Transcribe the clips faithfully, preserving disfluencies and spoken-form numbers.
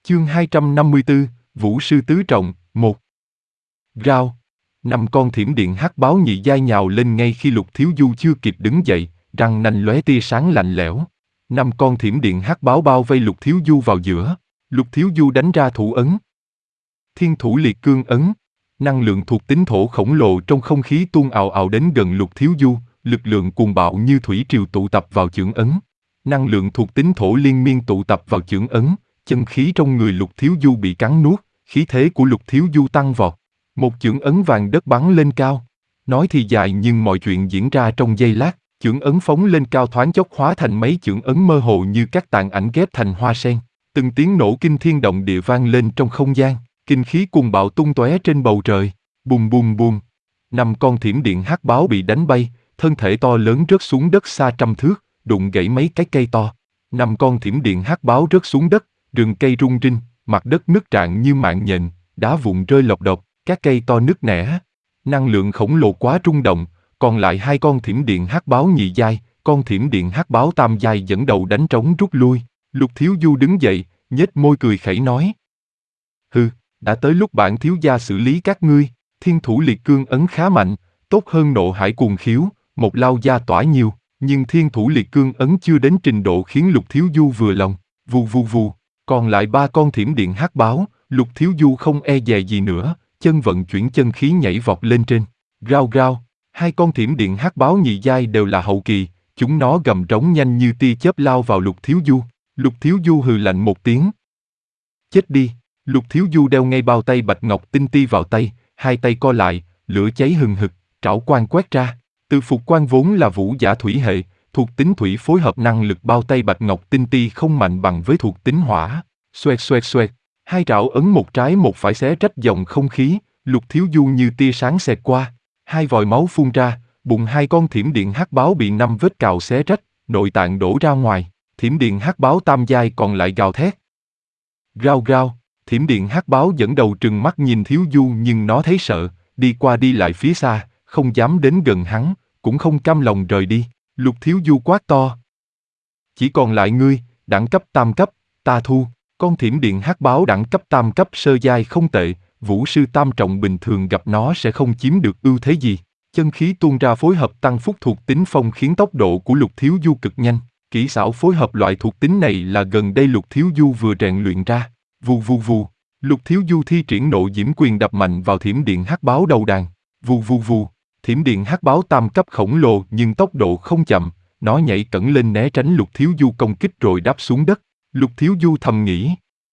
Chương hai trăm năm mươi tư, Vũ sư tứ trọng, một. Rao. Năm con thiểm điện hắc báo nhị giai nhào lên ngay khi Lục Thiếu Du chưa kịp đứng dậy, răng nanh lóe tia sáng lạnh lẽo. Năm con thiểm điện hắc báo bao vây Lục Thiếu Du vào giữa. Lục Thiếu Du đánh ra thủ ấn. Thiên thủ liệt cương ấn. Năng lượng thuộc tính thổ khổng lồ trong không khí tuôn ào ào đến gần Lục Thiếu Du, lực lượng cuồng bạo như thủy triều tụ tập vào chưởng ấn. Năng lượng thuộc tính thổ liên miên tụ tập vào chưởng ấn. Chân khí trong người Lục Thiếu Du bị cắn nuốt, khí thế của Lục Thiếu Du tăng vọt. Một chưởng ấn vàng đất bắn lên cao. Nói thì dài nhưng mọi chuyện diễn ra trong giây lát. Chưởng ấn phóng lên cao thoáng chốc hóa thành mấy chưởng ấn mơ hồ như các tàn ảnh ghép thành hoa sen. Từng tiếng nổ kinh thiên động địa vang lên trong không gian. Kinh khí cuồng bạo tung tóe trên bầu trời. Bùm bùm bùm. Năm con thiểm điện hắc báo bị đánh bay, thân thể to lớn rớt xuống đất xa trăm thước, đụng gãy mấy cái cây to. Năm con thiểm điện hắc báo rớt xuống đất, rừng cây rung rinh, mặt đất nứt rạn như mạng nhện, đá vụn rơi lộc độc, các cây to nứt nẻ. Năng lượng khổng lồ quá rung động, còn lại hai con thiểm điện hắc báo nhị giai, con thiểm điện hắc báo tam giai dẫn đầu đánh trống rút lui. Lục Thiếu Du đứng dậy, nhếch môi cười khẩy nói: Hừ, đã tới lúc bản thiếu gia xử lý các ngươi. Thiên thủ liệt cương ấn khá mạnh, tốt hơn nộ hải cuồng khiếu, một lao gia tỏa nhiều, nhưng thiên thủ liệt cương ấn chưa đến trình độ khiến Lục Thiếu Du vừa lòng. Vù vù vù. Còn lại ba con thiểm điện hắc báo, Lục Thiếu Du không e dè gì nữa, chân vận chuyển chân khí nhảy vọt lên trên. Rao rao, hai con thiểm điện hắc báo nhị giai đều là hậu kỳ, chúng nó gầm rống nhanh như tia chớp lao vào Lục Thiếu Du. Lục Thiếu Du hừ lạnh một tiếng. Chết đi. Lục Thiếu Du đeo ngay bao tay bạch ngọc tinh ti vào tay, hai tay co lại, lửa cháy hừng hực, trảo quang quét ra. Từ phục quan vốn là vũ giả thủy hệ, thuộc tính thủy phối hợp năng lực bao tay bạch ngọc tinh ti không mạnh bằng với thuộc tính hỏa. Xoẹt xoẹt xoẹt, hai trảo ấn một trái một phải xé rách dòng không khí. Lục Thiếu Du như tia sáng xẹt qua, hai vòi máu phun ra, bụng hai con thiểm điện hắc báo bị năm vết cào xé rách, nội tạng đổ ra ngoài. Thiểm điện hắc báo tam giai còn lại gào thét. Rao rao, thiểm điện hắc báo dẫn đầu trừng mắt nhìn Thiếu Du nhưng nó thấy sợ, đi qua đi lại phía xa, không dám đến gần hắn, cũng không cam lòng rời đi. Lục Thiếu Du quát to: Chỉ còn lại ngươi, đẳng cấp tam cấp, ta thu. Con thiểm điện hắc báo đẳng cấp tam cấp sơ giai không tệ, vũ sư tam trọng bình thường gặp nó sẽ không chiếm được ưu thế gì. Chân khí tuôn ra phối hợp tăng phúc thuộc tính phong khiến tốc độ của Lục Thiếu Du cực nhanh. Kỹ xảo phối hợp loại thuộc tính này là gần đây Lục Thiếu Du vừa rèn luyện ra. Vù vù vù, Lục Thiếu Du thi triển nộ diễm quyền đập mạnh vào thiểm điện hắc báo đầu đàn. Vù vù vù, thiểm điện hắc báo tam cấp khổng lồ nhưng tốc độ không chậm, nó nhảy cẫng lên né tránh Lục Thiếu Du công kích rồi đáp xuống đất. Lục Thiếu Du thầm nghĩ,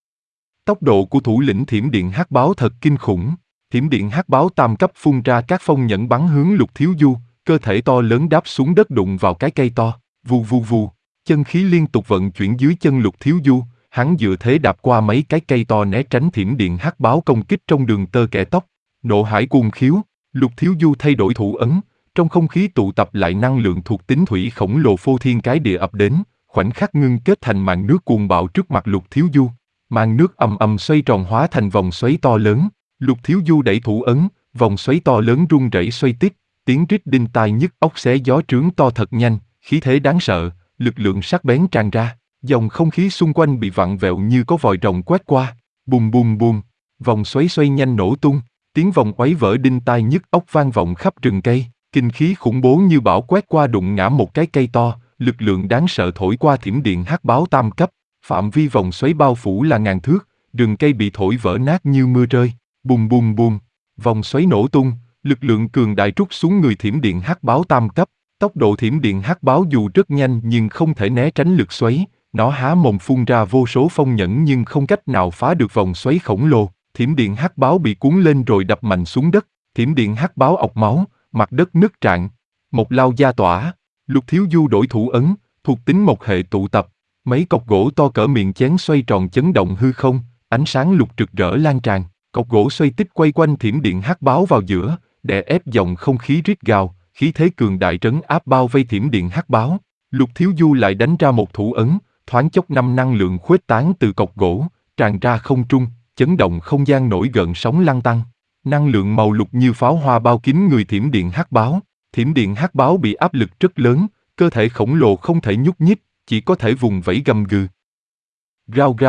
tốc độ của thủ lĩnh thiểm điện hắc báo thật kinh khủng. Thiểm điện hắc báo tam cấp phun ra các phong nhẫn bắn hướng Lục Thiếu Du, cơ thể to lớn đáp xuống đất đụng vào cái cây to. Vù vù vù, chân khí liên tục vận chuyển dưới chân Lục Thiếu Du, hắn dựa thế đạp qua mấy cái cây to né tránh thiểm điện hắc báo công kích trong đường tơ kẻ tóc. Nộ hải cuồng khiếu, Lục Thiếu Du thay đổi thủ ấn, trong không khí tụ tập lại năng lượng thuộc tính thủy khổng lồ phô thiên cái địa ập đến, khoảnh khắc ngưng kết thành màn nước cuồng bạo trước mặt Lục Thiếu Du. Màn nước ầm ầm xoay tròn hóa thành vòng xoáy to lớn. Lục Thiếu Du đẩy thủ ấn, vòng xoáy to lớn rung rẩy xoay tít, tiếng rít đinh tai nhức óc xé gió trướng to thật nhanh, khí thế đáng sợ, lực lượng sắc bén tràn ra. Dòng không khí xung quanh bị vặn vẹo như có vòi rồng quét qua. Bùm bùm bùm, vòng xoáy xoay nhanh nổ tung, tiếng vòng oáy vỡ đinh tai nhức óc vang vọng khắp rừng cây. Kinh khí khủng bố như bão quét qua đụng ngã một cái cây to, lực lượng đáng sợ thổi qua thiểm điện hắc báo tam cấp. Phạm vi vòng xoáy bao phủ là ngàn thước, rừng cây bị thổi vỡ nát như mưa rơi. Bùm bùm bùm, vòng xoáy nổ tung, lực lượng cường đại trút xuống người thiểm điện hắc báo tam cấp. Tốc độ thiểm điện hắc báo dù rất nhanh nhưng không thể né tránh lực xoáy. Nó há mồm phun ra vô số phong nhẫn nhưng không cách nào phá được vòng xoáy khổng lồ. Thiểm điện hắc báo bị cuốn lên rồi đập mạnh xuống đất. Thiểm điện hắc báo ọc máu, mặt đất nứt rạn. Một lao gia tỏa. Lục Thiếu Du đổi thủ ấn, thuộc tính một hệ tụ tập. Mấy cọc gỗ to cỡ miệng chén xoay tròn chấn động hư không, ánh sáng lục rực rỡ lan tràn. Cọc gỗ xoay tích quay quanh thiểm điện hắc báo vào giữa, đè ép dòng không khí rít gào, khí thế cường đại trấn áp bao vây thiểm điện hắc báo. Lục Thiếu Du lại đánh ra một thủ ấn, thoáng chốc năm năng lượng khuếch tán từ cọc gỗ, tràn ra không trung, chấn động không gian nổi gợn sóng lăn tăn. Năng lượng màu lục như pháo hoa bao kín người thiểm điện hắc báo. Thiểm điện hắc báo bị áp lực rất lớn, cơ thể khổng lồ không thể nhúc nhích, chỉ có thể vùng vẫy gầm gừ. Rao rao,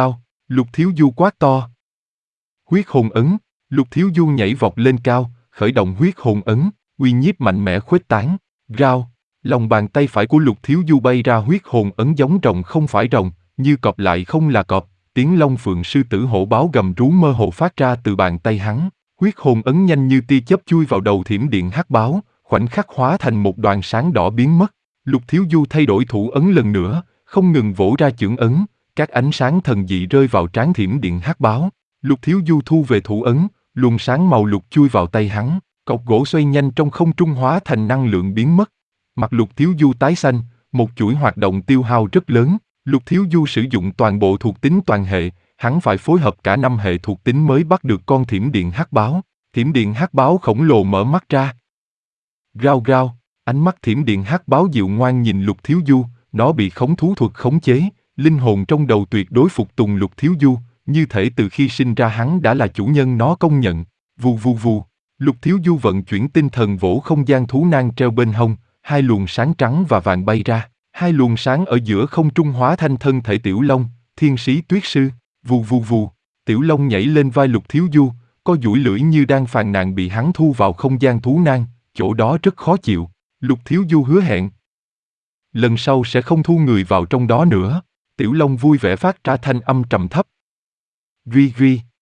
Lục Thiếu Du quát to. Huyết hồn ấn. Lục Thiếu Du nhảy vọt lên cao, khởi động huyết hồn ấn, uy nhiếp mạnh mẽ khuếch tán. Rao. Lòng bàn tay phải của Lục Thiếu Du bay ra huyết hồn ấn giống rồng không phải rồng, như cọp lại không là cọp, tiếng long phượng sư tử hổ báo gầm rú mơ hồ phát ra từ bàn tay hắn. Huyết hồn ấn nhanh như tia chớp chui vào đầu thiểm điện hắc báo, khoảnh khắc hóa thành một đoàn sáng đỏ biến mất. Lục Thiếu Du thay đổi thủ ấn lần nữa, không ngừng vỗ ra chưởng ấn, các ánh sáng thần dị rơi vào trán thiểm điện hắc báo. Lục Thiếu Du thu về thủ ấn, luồng sáng màu lục chui vào tay hắn, cọc gỗ xoay nhanh trong không trung hóa thành năng lượng biến mất. Mặt Lục Thiếu Du tái xanh, một chuỗi hoạt động tiêu hao rất lớn. Lục Thiếu Du sử dụng toàn bộ thuộc tính toàn hệ, hắn phải phối hợp cả năm hệ thuộc tính mới bắt được con thiểm điện hắc báo. Thiểm điện hắc báo khổng lồ mở mắt ra. Rao rao, ánh mắt thiểm điện hắc báo dịu ngoan nhìn Lục Thiếu Du, nó bị khống thú thuật khống chế, linh hồn trong đầu tuyệt đối phục tùng Lục Thiếu Du, như thể từ khi sinh ra hắn đã là chủ nhân nó công nhận. Vù vù vù, Lục Thiếu Du vận chuyển tinh thần vỗ không gian thú nang treo bên hông, hai luồng sáng trắng và vàng bay ra, hai luồng sáng ở giữa không trung hóa thành thân thể Tiểu Long, Thiên Sĩ Tuyết Sư. Vù vù vù, Tiểu Long nhảy lên vai Lục Thiếu Du, co duỗi lưỡi như đang phàn nàn bị hắn thu vào không gian thú nang, chỗ đó rất khó chịu. Lục Thiếu Du hứa hẹn, lần sau sẽ không thu người vào trong đó nữa. Tiểu Long vui vẻ phát ra thanh âm trầm thấp. Ri ri.